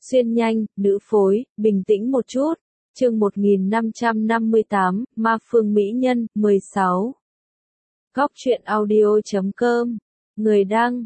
Xuyên nhanh, nữ phối, bình tĩnh một chút. Chương 1558, Ma Phương Mỹ Nhân, 16. Góc truyện audio.com. Người đăng,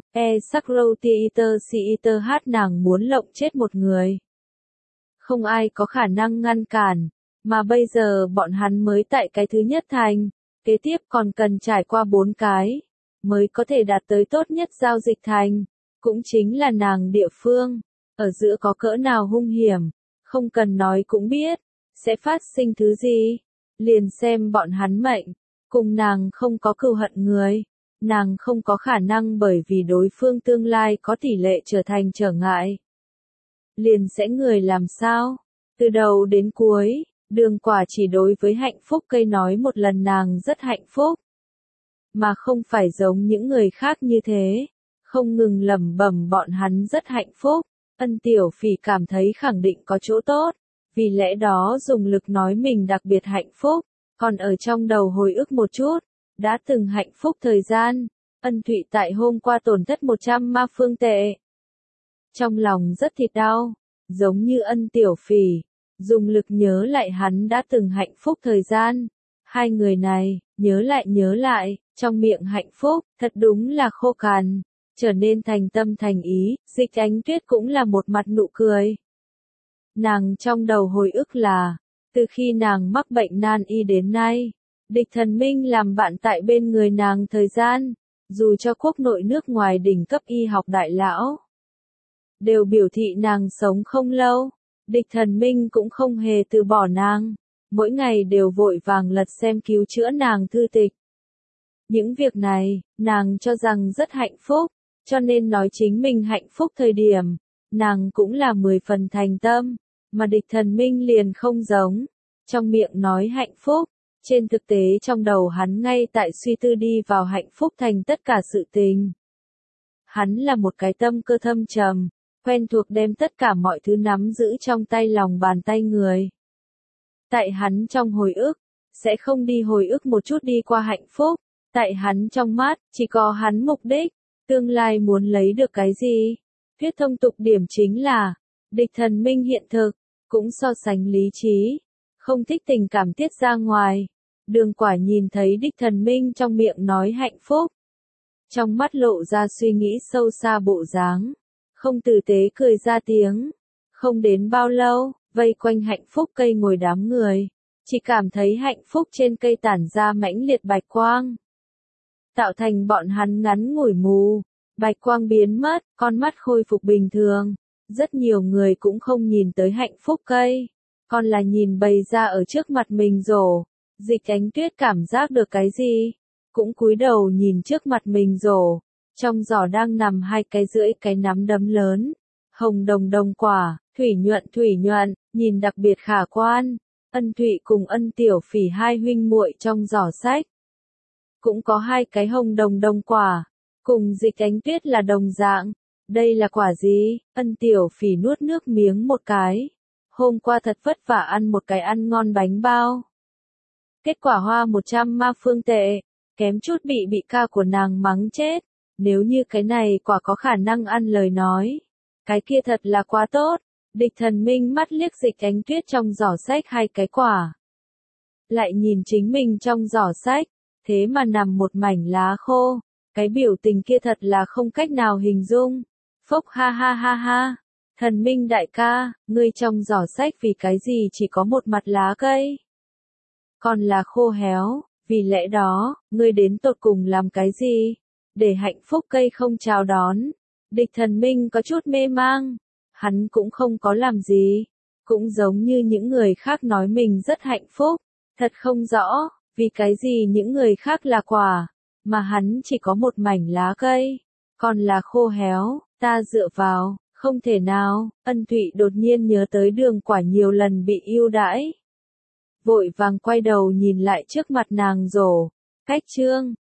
Sakrow hát nàng muốn lộng chết một người. Không ai có khả năng ngăn cản, mà bây giờ bọn hắn mới tại cái thứ nhất thành, kế tiếp còn cần trải qua 4 cái, mới có thể đạt tới tốt nhất giao dịch thành, cũng chính là nàng địa phương. Ở giữa có cỡ nào hung hiểm, không cần nói cũng biết, sẽ phát sinh thứ gì, liền xem bọn hắn mệnh, cùng nàng không có cừu hận người, nàng không có khả năng bởi vì đối phương tương lai có tỷ lệ trở thành trở ngại. Liền sẽ người làm sao? Từ đầu đến cuối, Đường Quả chỉ đối với hạnh phúc cây nói một lần nàng rất hạnh phúc, mà không phải giống những người khác như thế, không ngừng lẩm bẩm bọn hắn rất hạnh phúc. Ân Tiểu Phỉ cảm thấy khẳng định có chỗ tốt, vì lẽ đó dùng lực nói mình đặc biệt hạnh phúc, còn ở trong đầu hồi ức một chút, đã từng hạnh phúc thời gian, Ân Thụy tại hôm qua tổn thất 100 ma phương tệ. Trong lòng rất thịt đau, giống như Ân Tiểu Phỉ, dùng lực nhớ lại hắn đã từng hạnh phúc thời gian. Hai người này, nhớ lại, trong miệng hạnh phúc, thật đúng là khô cằn. Trở nên thành tâm thành ý, Dịch Ánh Tuyết cũng là một mặt nụ cười. Nàng trong đầu hồi ức là, từ khi nàng mắc bệnh nan y đến nay, Địch Thần Minh làm bạn tại bên người nàng thời gian, dù cho quốc nội nước ngoài đỉnh cấp y học đại lão, đều biểu thị nàng sống không lâu, Địch Thần Minh cũng không hề từ bỏ nàng, mỗi ngày đều vội vàng lật xem cứu chữa nàng thư tịch. Những việc này, nàng cho rằng rất hạnh phúc. Cho nên nói chính mình hạnh phúc thời điểm, nàng cũng là 10 phần thành tâm, mà Địch Thần Minh liền không giống. Trong miệng nói hạnh phúc, trên thực tế trong đầu hắn ngay tại suy tư đi vào hạnh phúc thành tất cả sự tình. Hắn là một cái tâm cơ thâm trầm, quen thuộc đem tất cả mọi thứ nắm giữ trong tay lòng bàn tay người. Tại hắn trong hồi ức, sẽ không đi hồi ức một chút đi qua hạnh phúc, tại hắn trong mắt, chỉ có hắn mục đích. Tương lai muốn lấy được cái gì? Thuyết thông tục điểm chính là, Địch Thần Minh hiện thực, cũng so sánh lý trí, không thích tình cảm tiết ra ngoài. Đường Quả nhìn thấy Địch Thần Minh trong miệng nói hạnh phúc, trong mắt lộ ra suy nghĩ sâu xa bộ dáng, không tử tế cười ra tiếng. Không đến bao lâu, vây quanh hạnh phúc cây ngồi đám người, chỉ cảm thấy hạnh phúc trên cây tản ra mãnh liệt bạch quang. Tạo thành bọn hắn ngắn ngủi mù, bạch quang biến mất, con mắt khôi phục bình thường. Rất nhiều người cũng không nhìn tới hạnh phúc cây, còn là nhìn bày ra ở trước mặt mình rổ. Dịch Ánh Tuyết cảm giác được cái gì, cũng cúi đầu nhìn trước mặt mình rổ. Trong giỏ đang nằm 2 cái rưỡi cái nắm đấm lớn, hồng đồng đồng quả, thủy nhuận, nhìn đặc biệt khả quan. Ân Thụy cùng Ân Tiểu Phỉ hai huynh muội trong giỏ sách cũng có 2 cái hồng đồng đồng quả, cùng Dịch Ánh Tuyết là đồng dạng. Đây là quả gì? Ân Tiểu Phỉ nuốt nước miếng một cái. Hôm qua thật vất vả ăn một cái ăn ngon bánh bao. Kết quả hoa 100 ma phương tệ, kém chút bị ca của nàng mắng chết. Nếu như cái này quả có khả năng ăn lời nói, cái kia thật là quá tốt. Địch Thần Minh mắt liếc Dịch Ánh Tuyết trong giỏ sách 2 cái quả, lại nhìn chính mình trong giỏ sách, thế mà nằm một mảnh lá khô, cái biểu tình kia thật là không cách nào hình dung. Phốc ha ha ha ha, Thần Minh đại ca, ngươi trong giỏ sách vì cái gì chỉ có một mặt lá cây, còn là khô héo, vì lẽ đó, ngươi đến tột cùng làm cái gì, để hạnh phúc cây không chào đón. Địch Thần Minh có chút mê mang, hắn cũng không có làm gì, cũng giống như những người khác nói mình rất hạnh phúc, thật không rõ. Vì cái gì những người khác là quả, mà hắn chỉ có một mảnh lá cây, còn là khô héo, ta dựa vào, không thể nào. Ân Thụy đột nhiên nhớ tới Đường Quả nhiều lần bị ưu đãi, vội vàng quay đầu nhìn lại trước mặt nàng rổ, cách chương,